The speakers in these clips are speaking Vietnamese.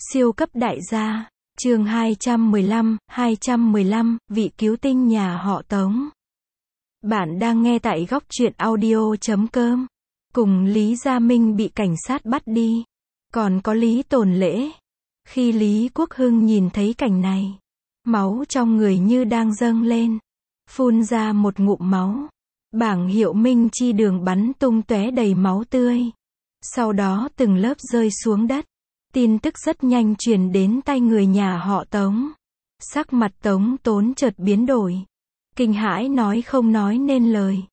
Siêu cấp đại gia, chương 215, vị cứu tinh nhà họ Tống. Bạn đang nghe tại góc truyện audio.com. Cùng Lý Gia Minh bị cảnh sát bắt đi. Còn có Lý Tồn Lễ. Khi Lý Quốc Hưng nhìn thấy cảnh này, máu trong người như đang dâng lên, phun ra một ngụm máu. Bảng hiệu Minh Chi Đường bắn tung tóe đầy máu tươi. Sau đó từng lớp rơi xuống đất. Tin tức rất nhanh truyền đến tai người nhà họ Tống. Sắc mặt Tống Tốn chợt biến đổi. Kinh hãi nói không nói nên lời.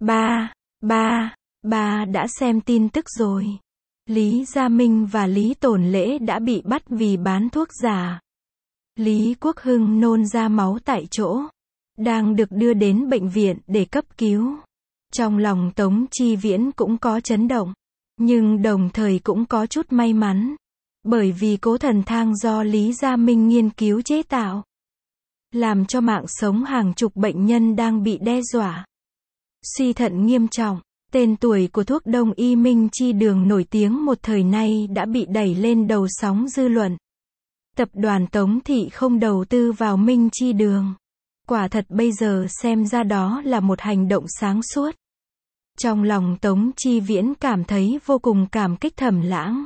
Ba đã xem tin tức rồi. Lý Gia Minh và Lý Tồn Lễ đã bị bắt vì bán thuốc giả. Lý Quốc Hưng nôn ra máu tại chỗ. Đang được đưa đến bệnh viện để cấp cứu. Trong lòng Tống Chi Viễn cũng có chấn động. Nhưng đồng thời cũng có chút may mắn. Bởi vì cố thần thang do Lý Gia Minh nghiên cứu chế tạo, làm cho mạng sống hàng chục bệnh nhân đang bị đe dọa. Suy thận nghiêm trọng, tên tuổi của thuốc đông y Minh Chi Đường nổi tiếng một thời nay đã bị đẩy lên đầu sóng dư luận. Tập đoàn Tống Thị không đầu tư vào Minh Chi Đường. Quả thật bây giờ xem ra đó là một hành động sáng suốt. Trong lòng Tống Chi Viễn cảm thấy vô cùng cảm kích Thẩm Lãng.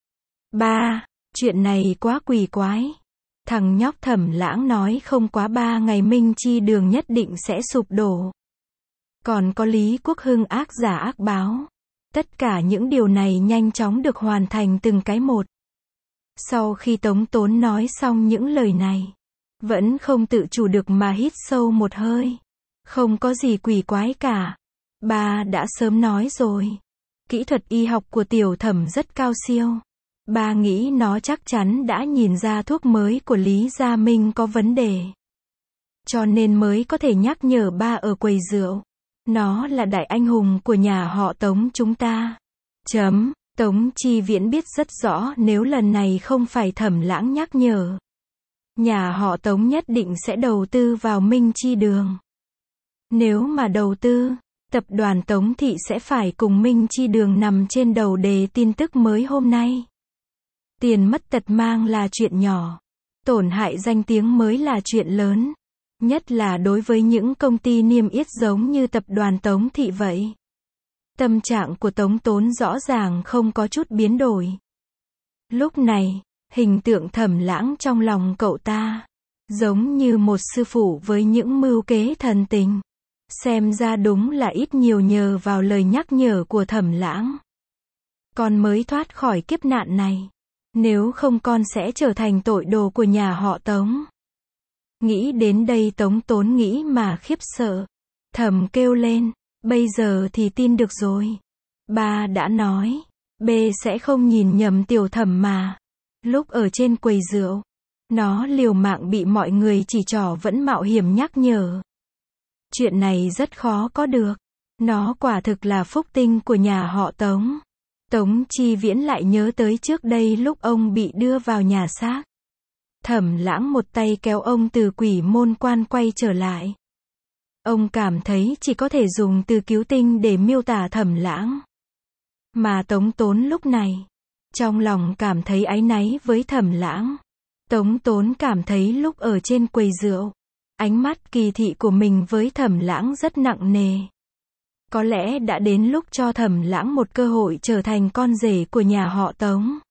Chuyện này quá quỷ quái. Thằng nhóc Thẩm Lãng nói không quá 3 ngày Minh Chi Đường nhất định sẽ sụp đổ. Còn có Lý Quốc Hưng ác giả ác báo. Tất cả những điều này nhanh chóng được hoàn thành từng cái một. Sau khi Tống Tốn nói xong những lời này, vẫn không tự chủ được mà hít sâu một hơi. Không có gì quỷ quái cả. Ba đã sớm nói rồi. Kỹ thuật y học của tiểu Thẩm rất cao siêu. Ba nghĩ nó chắc chắn đã nhìn ra thuốc mới của Lý Gia Minh có vấn đề. Cho nên mới có thể nhắc nhở ba ở quầy rượu. Nó là đại anh hùng của nhà họ Tống chúng ta. Tống Chi Viễn biết rất rõ nếu lần này không phải Thẩm Lãng nhắc nhở, nhà họ Tống nhất định sẽ đầu tư vào Minh Chi Đường. Nếu mà đầu tư, tập đoàn Tống Thị sẽ phải cùng Minh Chi Đường nằm trên đầu đề tin tức mới hôm nay. Tiền mất tật mang là chuyện nhỏ, tổn hại danh tiếng mới là chuyện lớn. Nhất là đối với những công ty niêm yết giống như tập đoàn Tống Thị vậy. Tâm trạng của Tống Tốn rõ ràng không có chút biến đổi. Lúc này, hình tượng Thẩm Lãng trong lòng cậu ta, giống như một sư phụ với những mưu kế thần tình. Xem ra đúng là ít nhiều nhờ vào lời nhắc nhở của Thẩm Lãng, con mới thoát khỏi kiếp nạn này. Nếu không con sẽ trở thành tội đồ của nhà họ Tống. Nghĩ đến đây Tống Tốn nghĩ mà khiếp sợ. Thầm kêu lên, bây giờ thì tin được rồi. Ba đã nói, B sẽ không nhìn nhầm tiểu Thẩm mà. Lúc ở trên quầy rượu, nó liều mạng bị mọi người chỉ trỏ vẫn mạo hiểm nhắc nhở. Chuyện này rất khó có được. Nó quả thực là phúc tinh của nhà họ Tống. Tống Chi Viễn lại nhớ tới trước đây lúc ông bị đưa vào nhà xác. Thẩm Lãng một tay kéo ông từ quỷ môn quan quay trở lại. Ông cảm thấy chỉ có thể dùng từ cứu tinh để miêu tả Thẩm Lãng. Mà Tống Tốn lúc này, trong lòng cảm thấy áy náy với Thẩm Lãng. Tống Tốn cảm thấy lúc ở trên quầy rượu, ánh mắt kỳ thị của mình với Thẩm Lãng rất nặng nề. Có lẽ đã đến lúc cho Thẩm Lãng một cơ hội trở thành con rể của nhà họ Tống.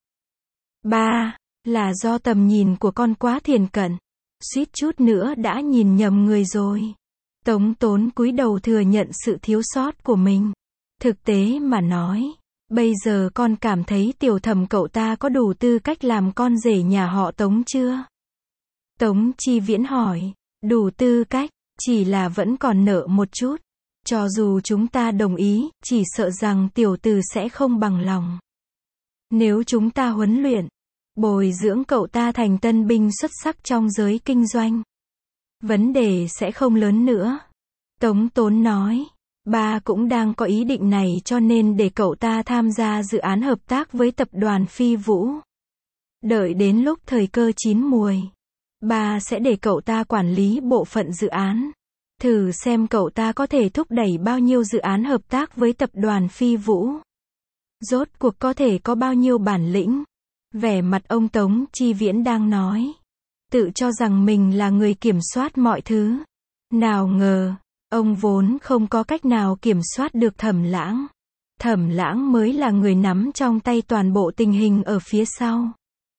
Là do tầm nhìn của con quá thiển cận, suýt chút nữa đã nhìn nhầm người rồi. Tống Tốn cúi đầu thừa nhận sự thiếu sót của mình. Thực tế mà nói, bây giờ con cảm thấy tiểu Thẩm cậu ta có đủ tư cách làm con rể nhà họ Tống chưa? Tống Chi Viễn hỏi, đủ tư cách, chỉ là vẫn còn nợ một chút. Cho dù chúng ta đồng ý, chỉ sợ rằng tiểu tử sẽ không bằng lòng. Nếu chúng ta huấn luyện, bồi dưỡng cậu ta thành tân binh xuất sắc trong giới kinh doanh, vấn đề sẽ không lớn nữa. Tống Tốn nói, ba cũng đang có ý định này cho nên để cậu ta tham gia dự án hợp tác với tập đoàn Phi Vũ. Đợi đến lúc thời cơ chín muồi, ba sẽ để cậu ta quản lý bộ phận dự án. Thử xem cậu ta có thể thúc đẩy bao nhiêu dự án hợp tác với tập đoàn Phi Vũ. Rốt cuộc có thể có bao nhiêu bản lĩnh. Vẻ mặt ông Tống Chi Viễn đang nói. Tự cho rằng mình là người kiểm soát mọi thứ. Nào ngờ, ông vốn không có cách nào kiểm soát được Thẩm Lãng. Thẩm Lãng mới là người nắm trong tay toàn bộ tình hình ở phía sau.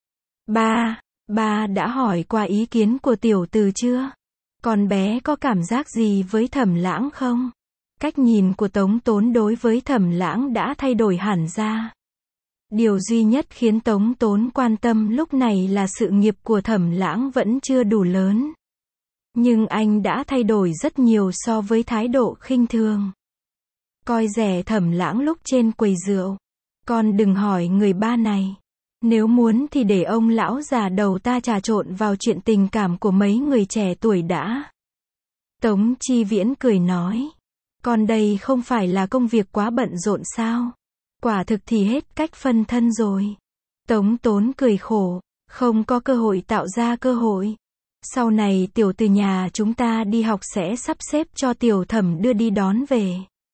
Ba đã hỏi qua ý kiến của tiểu từ chưa? Con bé có cảm giác gì với Thẩm Lãng không? Cách nhìn của Tống Tốn đối với Thẩm Lãng đã thay đổi hẳn ra. Điều duy nhất khiến Tống Tốn quan tâm lúc này là sự nghiệp của Thẩm Lãng vẫn chưa đủ lớn. Nhưng anh đã thay đổi rất nhiều so với thái độ khinh thường. Coi rẻ Thẩm Lãng lúc trên quầy rượu. Con đừng hỏi người ba này. Nếu muốn thì để ông lão già đầu ta trà trộn vào chuyện tình cảm của mấy người trẻ tuổi đã. Tống Chi Viễn cười nói. Còn đây không phải là công việc quá bận rộn sao? Quả thực thì hết cách phân thân rồi. Tống Tốn cười khổ. Không có cơ hội tạo ra cơ hội. Sau này tiểu từ nhà chúng ta đi học sẽ sắp xếp cho tiểu Thẩm đưa đi đón về.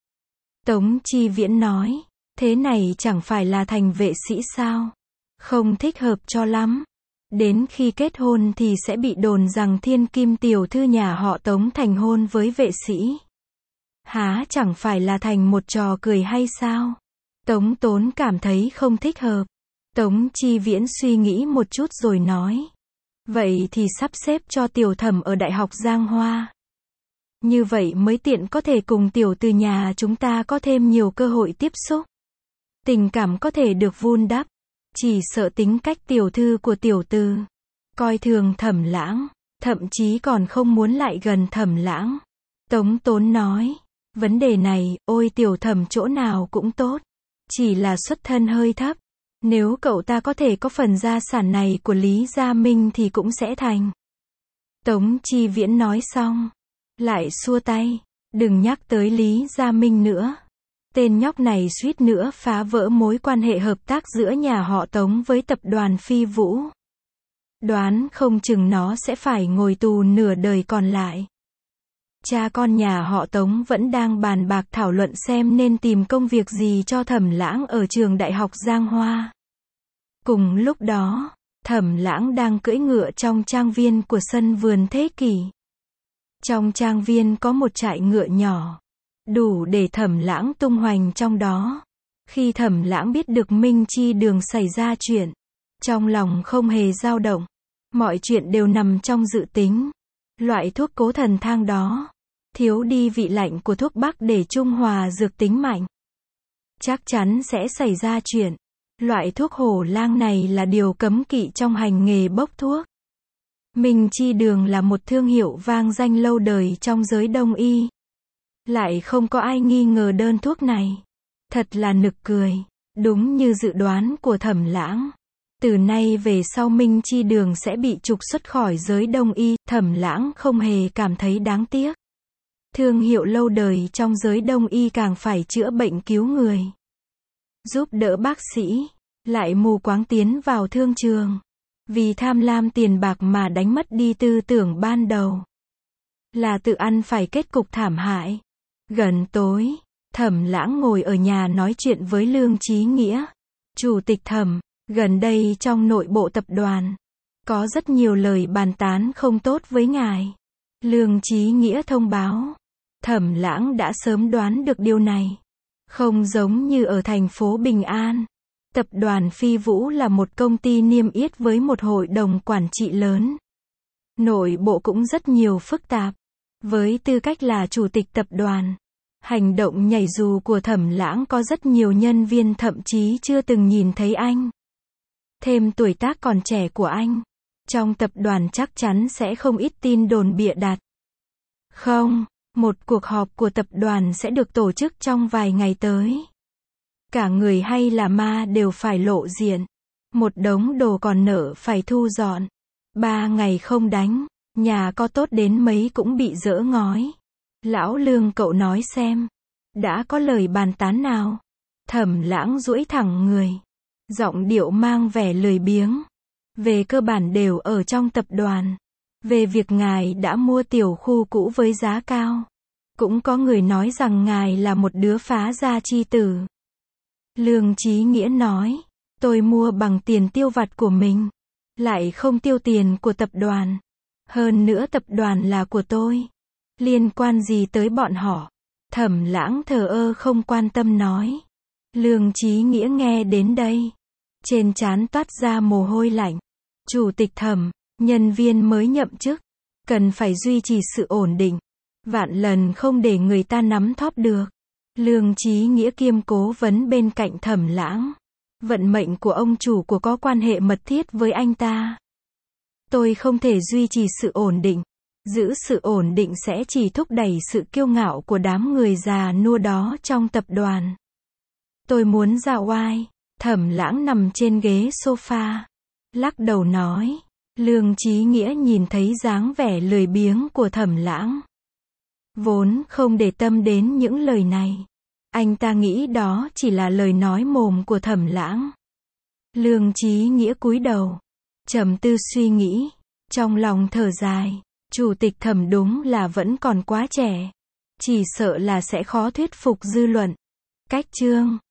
Tống Chi Viễn nói. Thế này chẳng phải là thành vệ sĩ sao? Không thích hợp cho lắm. Đến khi kết hôn thì sẽ bị đồn rằng thiên kim tiểu thư nhà họ Tống thành hôn với vệ sĩ. Há chẳng phải là thành một trò cười hay sao? Tống Tốn cảm thấy không thích hợp. Tống Chi Viễn suy nghĩ một chút rồi nói. Vậy thì sắp xếp cho tiểu Thẩm ở Đại học Giang Hoa. Như vậy mới tiện có thể cùng tiểu từ nhà chúng ta có thêm nhiều cơ hội tiếp xúc. Tình cảm có thể được vun đắp. Chỉ sợ tính cách tiểu thư của tiểu từ. Coi thường Thẩm Lãng. Thậm chí còn không muốn lại gần Thẩm Lãng. Tống Tốn nói. Vấn đề này, ôi tiểu Thẩm chỗ nào cũng tốt. Chỉ là xuất thân hơi thấp. Nếu cậu ta có thể có phần gia sản này của Lý Gia Minh thì cũng sẽ thành. Tống Chi Viễn nói xong. Lại xua tay. Đừng nhắc tới Lý Gia Minh nữa. Tên nhóc này suýt nữa phá vỡ mối quan hệ hợp tác giữa nhà họ Tống với tập đoàn Phi Vũ. Đoán không chừng nó sẽ phải ngồi tù nửa đời còn lại. Cha con nhà họ Tống vẫn đang bàn bạc thảo luận xem nên tìm công việc gì cho Thẩm Lãng ở trường Đại học Giang Hoa. Cùng lúc đó, Thẩm Lãng đang cưỡi ngựa trong trang viên của sân vườn thế kỷ. Trong trang viên có một trại ngựa nhỏ. Đủ để Thẩm Lãng tung hoành trong đó. Khi Thẩm Lãng biết được Minh Chi Đường xảy ra chuyện, trong lòng không hề dao động. Mọi chuyện đều nằm trong dự tính. Loại thuốc cố thần thang đó, thiếu đi vị lạnh của thuốc bắc để trung hòa dược tính mạnh. Chắc chắn sẽ xảy ra chuyện. Loại thuốc hổ lang này là điều cấm kỵ trong hành nghề bốc thuốc. Minh Chi Đường là một thương hiệu vang danh lâu đời trong giới đông y. Lại không có ai nghi ngờ đơn thuốc này. Thật là nực cười. Đúng như dự đoán của Thẩm Lãng. Từ nay về sau Minh Chi Đường sẽ bị trục xuất khỏi giới đông y. Thẩm Lãng không hề cảm thấy đáng tiếc. Thương hiệu lâu đời trong giới đông y càng phải chữa bệnh cứu người. Giúp đỡ bác sĩ. Lại mù quáng tiến vào thương trường. Vì tham lam tiền bạc mà đánh mất đi tư tưởng ban đầu. Là tự ăn phải kết cục thảm hại. Gần tối, Thẩm Lãng ngồi ở nhà nói chuyện với Lương Chí Nghĩa. Chủ tịch Thẩm, gần đây trong nội bộ tập đoàn, có rất nhiều lời bàn tán không tốt với ngài. Lương Chí Nghĩa thông báo. Thẩm Lãng đã sớm đoán được điều này. Không giống như ở thành phố Bình An. Tập đoàn Phi Vũ là một công ty niêm yết với một hội đồng quản trị lớn. Nội bộ cũng rất nhiều phức tạp. Với tư cách là chủ tịch tập đoàn, hành động nhảy dù của Thẩm Lãng có rất nhiều nhân viên thậm chí chưa từng nhìn thấy anh. Thêm tuổi tác còn trẻ của anh, trong tập đoàn chắc chắn sẽ không ít tin đồn bịa đặt. Không, một cuộc họp của tập đoàn sẽ được tổ chức trong vài ngày tới. Cả người hay là ma đều phải lộ diện. Một đống đồ còn nợ phải thu dọn. 3 ngày không đánh, nhà có tốt đến mấy cũng bị dỡ ngói. Lão Lương cậu nói xem, đã có lời bàn tán nào? Thẩm Lãng duỗi thẳng người, giọng điệu mang vẻ lười biếng. Về cơ bản đều ở trong tập đoàn. Về việc ngài đã mua tiểu khu cũ với giá cao, cũng có người nói rằng ngài là một đứa phá gia chi tử. Lương Chí Nghĩa nói, Tôi mua bằng tiền tiêu vặt của mình, lại không tiêu tiền của tập đoàn. Hơn nữa tập đoàn là của tôi. Liên quan gì tới bọn họ? Thẩm Lãng thờ ơ không quan tâm nói. Lương Chí Nghĩa nghe đến đây, trên trán toát ra mồ hôi lạnh. Chủ tịch Thẩm, nhân viên mới nhậm chức, cần phải duy trì sự ổn định. Vạn lần không để người ta nắm thóp được. Lương Chí Nghĩa kiêm cố vấn bên cạnh Thẩm Lãng. Vận mệnh của ông chủ của có quan hệ mật thiết với anh ta. Tôi không thể duy trì sự ổn định. Giữ sự ổn định sẽ chỉ thúc đẩy sự kiêu ngạo của đám người già nua đó trong tập đoàn. Tôi muốn ra oai. Thẩm Lãng nằm trên ghế sofa, lắc đầu nói. Lương Chí Nghĩa nhìn thấy dáng vẻ lười biếng của Thẩm Lãng, vốn không để tâm đến những lời này. Anh ta nghĩ đó chỉ là lời nói mồm của Thẩm Lãng. Lương Chí Nghĩa cúi đầu, trầm tư suy nghĩ, trong lòng thở dài. Chủ tịch Thẩm đúng là vẫn còn quá trẻ, chỉ sợ là sẽ khó thuyết phục dư luận. Cách chương